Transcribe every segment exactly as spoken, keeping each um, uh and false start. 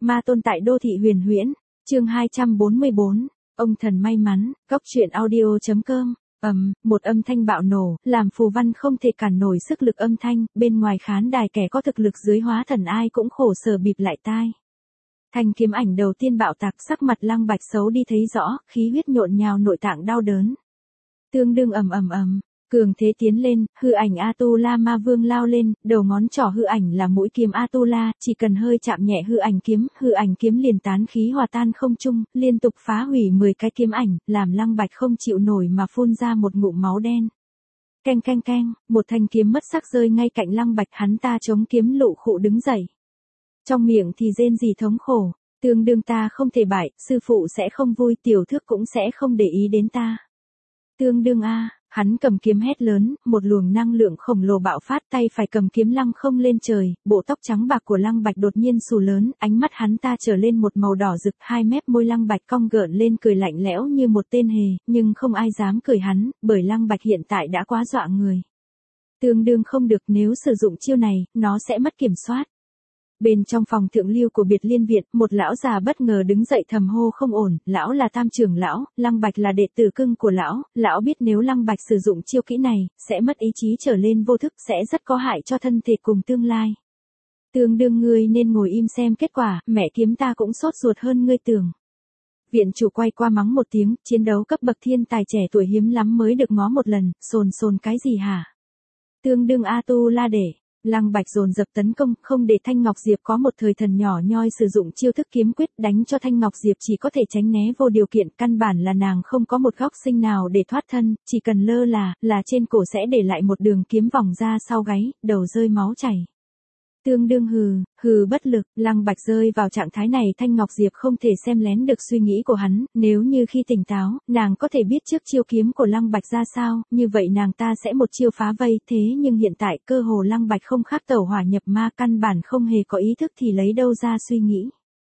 Ma tôn tại đô thị huyền huyễn, chương hai trăm bốn mươi bốn, ông thần may mắn, góc truyện audio chấm com. Ầm, một âm thanh bạo nổ, làm phù văn không thể cản nổi sức lực âm thanh, bên ngoài khán đài kẻ có thực lực dưới hóa thần ai cũng khổ sở bịt lại tai. Thanh kiếm ảnh đầu tiên bạo tạc, sắc mặt Lăng Bạch xấu đi thấy rõ, khí huyết nhộn nhào nội tạng đau đớn. Tương đương ầm ầm ầm, cường thế tiến lên, hư ảnh Atula ma vương lao lên, đầu ngón trỏ hư ảnh là mũi kiếm Atula, chỉ cần hơi chạm nhẹ hư ảnh kiếm, hư ảnh kiếm liền tán khí hòa tan không trung, liên tục phá hủy mười cái kiếm ảnh, làm Lăng Bạch không chịu nổi mà phun ra một ngụm máu đen. Keng keng keng, một thanh kiếm mất sắc rơi ngay cạnh Lăng Bạch, hắn ta chống kiếm lụ khụ đứng dậy. Trong miệng thì rên rỉ thống khổ, tương đương ta không thể bại, sư phụ sẽ không vui, tiểu thước cũng sẽ không để ý đến ta. Tương đương a, hắn cầm kiếm hét lớn, một luồng năng lượng khổng lồ bạo phát, tay phải cầm kiếm lăng không lên trời, bộ tóc trắng bạc của Lăng Bạch đột nhiên xù lớn, ánh mắt hắn ta trở lên một màu đỏ rực, hai mép môi Lăng Bạch cong gợn lên cười lạnh lẽo như một tên hề, nhưng không ai dám cười hắn, bởi Lăng Bạch hiện tại đã quá dọa người. Tương đương không được, nếu sử dụng chiêu này, nó sẽ mất kiểm soát. Bên trong phòng thượng lưu của Biệt Liên Viện, một lão già bất ngờ đứng dậy thầm hô không ổn, lão là Tam trưởng lão, Lăng Bạch là đệ tử cưng của lão, lão biết nếu Lăng Bạch sử dụng chiêu kỹ này, sẽ mất ý chí trở lên vô thức, sẽ rất có hại cho thân thể cùng tương lai. Tương đương ngươi nên ngồi im xem kết quả, mẹ kiếm ta cũng sốt ruột hơn ngươi tưởng. Viện chủ quay qua mắng một tiếng, chiến đấu cấp bậc thiên tài trẻ tuổi hiếm lắm mới được ngó một lần, sồn sồn cái gì hả? Tương đương Atula để. Lăng Bạch dồn dập tấn công, không để Thanh Ngọc Diệp có một thời thần nhỏ nhoi sử dụng chiêu thức kiếm quyết, đánh cho Thanh Ngọc Diệp chỉ có thể tránh né vô điều kiện, căn bản là nàng không có một góc sinh nào để thoát thân, chỉ cần lơ là, là trên cổ sẽ để lại một đường kiếm vòng ra sau gáy, đầu rơi máu chảy. Tương đương hừ, hừ bất lực, Lăng Bạch rơi vào trạng thái này, Thanh Ngọc Diệp không thể xem lén được suy nghĩ của hắn, nếu như khi tỉnh táo, nàng có thể biết trước chiêu kiếm của Lăng Bạch ra sao, như vậy nàng ta sẽ một chiêu phá vây, thế nhưng hiện tại cơ hồ Lăng Bạch không khác tẩu hỏa nhập ma, căn bản không hề có ý thức thì lấy đâu ra suy nghĩ.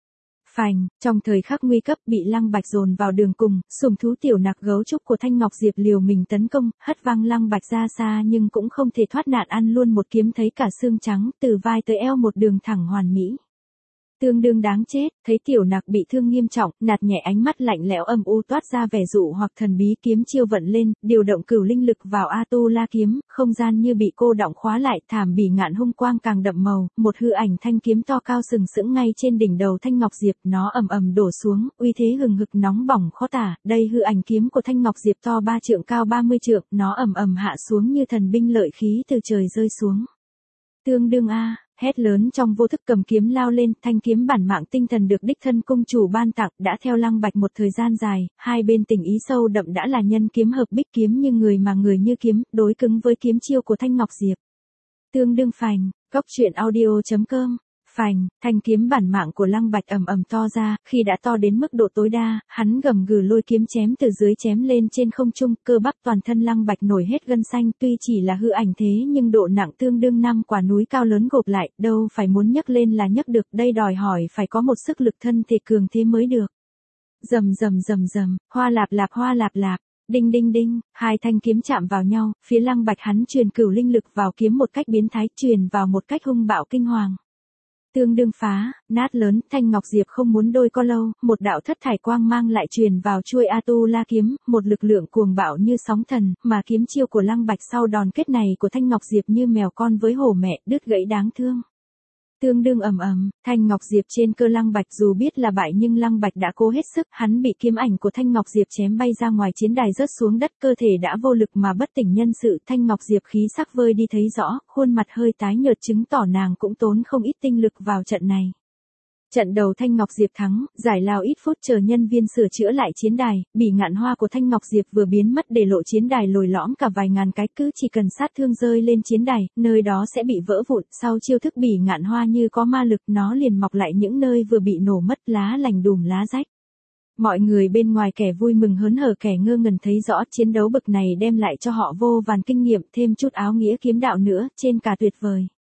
Phành, trong thời khắc nguy cấp bị Lăng Bạch dồn vào đường cùng, sủng thú tiểu nạc gấu trúc của Thanh Ngọc Diệp liều mình tấn công, hất văng Lăng Bạch ra xa nhưng cũng không thể thoát nạn, ăn luôn một kiếm thấy cả xương trắng, từ vai tới eo một đường thẳng hoàn mỹ. Tương đương đáng chết, thấy tiểu nạc bị thương nghiêm trọng, nạt nhẹ ánh mắt lạnh lẽo âm u toát ra vẻ dụ hoặc thần bí, kiếm chiêu vận lên, điều động cửu linh lực vào Atula kiếm, không gian như bị cô đọng khóa lại, thảm bỉ ngạn hung quang càng đậm màu, một hư ảnh thanh kiếm to cao sừng sững ngay trên đỉnh đầu Thanh Ngọc Diệp, nó ầm ầm đổ xuống, uy thế hừng hực nóng bỏng khó tả, đây hư ảnh kiếm của Thanh Ngọc Diệp to ba trượng cao ba mươi trượng, nó ầm ầm hạ xuống như thần binh lợi khí từ trời rơi xuống. Tương đương a, hét lớn trong vô thức cầm kiếm lao lên, thanh kiếm bản mạng tinh thần được đích thân cung chủ ban tặng, đã theo Lăng Bạch một thời gian dài, hai bên tình ý sâu đậm đã là nhân kiếm hợp bích kiếm như người mà người như kiếm, đối cứng với kiếm chiêu của Thanh Ngọc Diệp. Tương đương phành, góc truyện audio chấm com. Phành, thanh kiếm bản mạng của Lăng Bạch ầm ầm to ra, khi đã to đến mức độ tối đa, hắn gầm gừ lôi kiếm chém từ dưới chém lên trên không trung, cơ bắp toàn thân Lăng Bạch nổi hết gân xanh, tuy chỉ là hư ảnh thế nhưng độ nặng tương đương năm quả núi cao lớn gộp lại, đâu phải muốn nhấc lên là nhấc được, đây đòi hỏi phải có một sức lực thân thể cường thế mới được. Rầm rầm rầm rầm, hoa lạp lạp hoa lạp lạp. Đinh đinh đinh, hai thanh kiếm chạm vào nhau, phía Lăng Bạch hắn truyền cửu linh lực vào kiếm một cách biến thái, truyền vào một cách hung bạo kinh hoàng. Tương đương phá, nát lớn, Thanh Ngọc Diệp không muốn đôi co lâu, một đạo thất thải quang mang lại truyền vào chuôi Atula kiếm, một lực lượng cuồng bạo như sóng thần, mà kiếm chiêu của Lăng Bạch sau đòn kết này của Thanh Ngọc Diệp như mèo con với hổ mẹ, đứt gãy đáng thương. Tương đương ầm ầm, Thanh Ngọc Diệp trên cơ Lăng Bạch dù biết là bại nhưng Lăng Bạch đã cố hết sức, hắn bị kiếm ảnh của Thanh Ngọc Diệp chém bay ra ngoài chiến đài rớt xuống đất, cơ thể đã vô lực mà bất tỉnh nhân sự, Thanh Ngọc Diệp khí sắc vơi đi thấy rõ, khuôn mặt hơi tái nhợt chứng tỏ nàng cũng tốn không ít tinh lực vào trận này. Trận đầu Thanh Ngọc Diệp thắng, giải lao ít phút chờ nhân viên sửa chữa lại chiến đài, bỉ ngạn hoa của Thanh Ngọc Diệp vừa biến mất để lộ chiến đài lồi lõm cả vài ngàn cái, cứ chỉ cần sát thương rơi lên chiến đài, nơi đó sẽ bị vỡ vụn, sau chiêu thức bỉ ngạn hoa như có ma lực nó liền mọc lại những nơi vừa bị nổ mất, lá lành đùm lá rách. Mọi người bên ngoài kẻ vui mừng hớn hở kẻ ngơ ngẩn thấy rõ chiến đấu bậc này đem lại cho họ vô vàn kinh nghiệm, thêm chút áo nghĩa kiếm đạo nữa, trên cả tuyệt vời.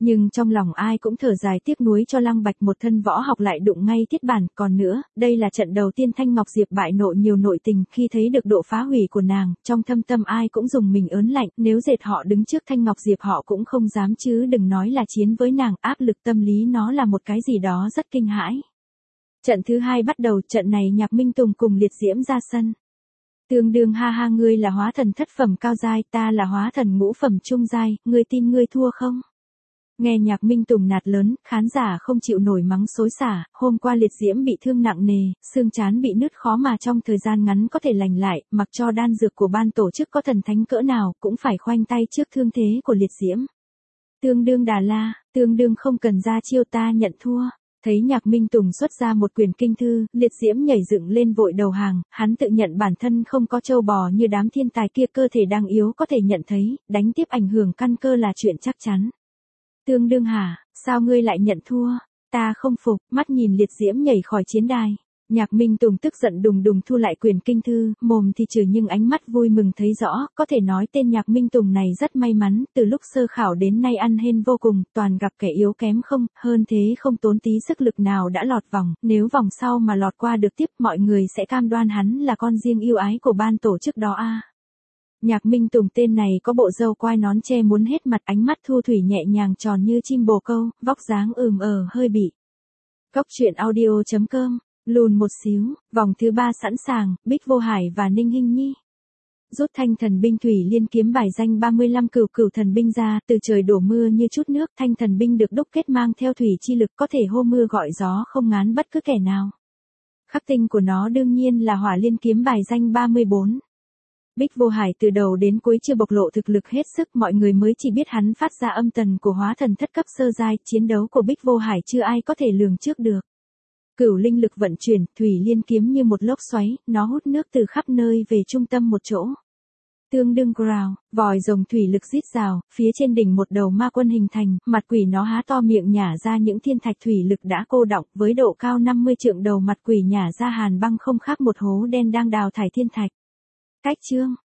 Nhưng trong lòng ai cũng thở dài tiếc nuối cho Lăng Bạch một thân võ học lại đụng ngay thiết bản, còn nữa, đây là trận đầu tiên Thanh Ngọc Diệp bại lộ nhiều nội tình, khi thấy được độ phá hủy của nàng, trong thâm tâm ai cũng dùng mình ớn lạnh, nếu dệt họ đứng trước Thanh Ngọc Diệp họ cũng không dám chứ đừng nói là chiến với nàng, áp lực tâm lý nó là một cái gì đó rất kinh hãi. Trận thứ hai bắt đầu, trận này Nhạc Minh Tùng cùng Liệt Diễm ra sân. Tương đương ha ha, ngươi là hóa thần thất phẩm cao giai, ta là hóa thần ngũ phẩm trung giai, ngươi tin ngươi thua không? Nghe Nhạc Minh Tùng nạt lớn, khán giả không chịu nổi mắng xối xả, hôm qua Liệt Diễm bị thương nặng nề, xương trán bị nứt khó mà trong thời gian ngắn có thể lành lại, mặc cho đan dược của ban tổ chức có thần thánh cỡ nào, cũng phải khoanh tay trước thương thế của Liệt Diễm. Tương đương đà la, tương đương không cần ra chiêu, ta nhận thua. Thấy Nhạc Minh Tùng xuất ra một quyển kinh thư, Liệt Diễm nhảy dựng lên vội đầu hàng, hắn tự nhận bản thân không có trâu bò như đám thiên tài kia, cơ thể đang yếu có thể nhận thấy, đánh tiếp ảnh hưởng căn cơ là chuyện chắc chắn. Tương đương hả, sao ngươi lại nhận thua? Ta không phục, mắt nhìn Liệt Diễm nhảy khỏi chiến đài. Nhạc Minh Tùng tức giận đùng đùng thu lại quyển kinh thư, mồm thì chửi nhưng ánh mắt vui mừng thấy rõ, có thể nói tên Nhạc Minh Tùng này rất may mắn, từ lúc sơ khảo đến nay ăn hên vô cùng, toàn gặp kẻ yếu kém không, hơn thế không tốn tí sức lực nào đã lọt vòng, nếu vòng sau mà lọt qua được tiếp mọi người sẽ cam đoan hắn là con riêng yêu ái của ban tổ chức đó a. À. Nhạc Minh Tùng tên này có bộ râu quai nón che muốn hết mặt, ánh mắt thu thủy nhẹ nhàng tròn như chim bồ câu, vóc dáng ừm ờ hơi bị. Cốc truyện audio chấm com. Lùn một xíu, vòng thứ ba sẵn sàng, Bích Vô Hải và Ninh Hinh Nhi. Rút thanh thần binh thủy liên kiếm bài danh ba mươi lăm cửu cửu thần binh ra, từ trời đổ mưa như chút nước, thanh thần binh được đúc kết mang theo thủy chi lực có thể hô mưa gọi gió không ngán bất cứ kẻ nào. Khắc tinh của nó đương nhiên là hỏa liên kiếm bài danh ba mươi bốn. Bích Vô Hải từ đầu đến cuối chưa bộc lộ thực lực hết sức, mọi người mới chỉ biết hắn phát ra âm tần của hóa thần thất cấp sơ giai, chiến đấu của Bích Vô Hải chưa ai có thể lường trước được. Cửu linh lực vận chuyển, thủy liên kiếm như một lốc xoáy, nó hút nước từ khắp nơi về trung tâm một chỗ. Tương đương ground, vòi rồng thủy lực rít rào, phía trên đỉnh một đầu ma quân hình thành, mặt quỷ nó há to miệng nhả ra những thiên thạch thủy lực đã cô đọng, với độ cao năm mươi trượng đầu mặt quỷ nhả ra hàn băng không khác một hố đen đang đào thải thiên thạch. Cách chương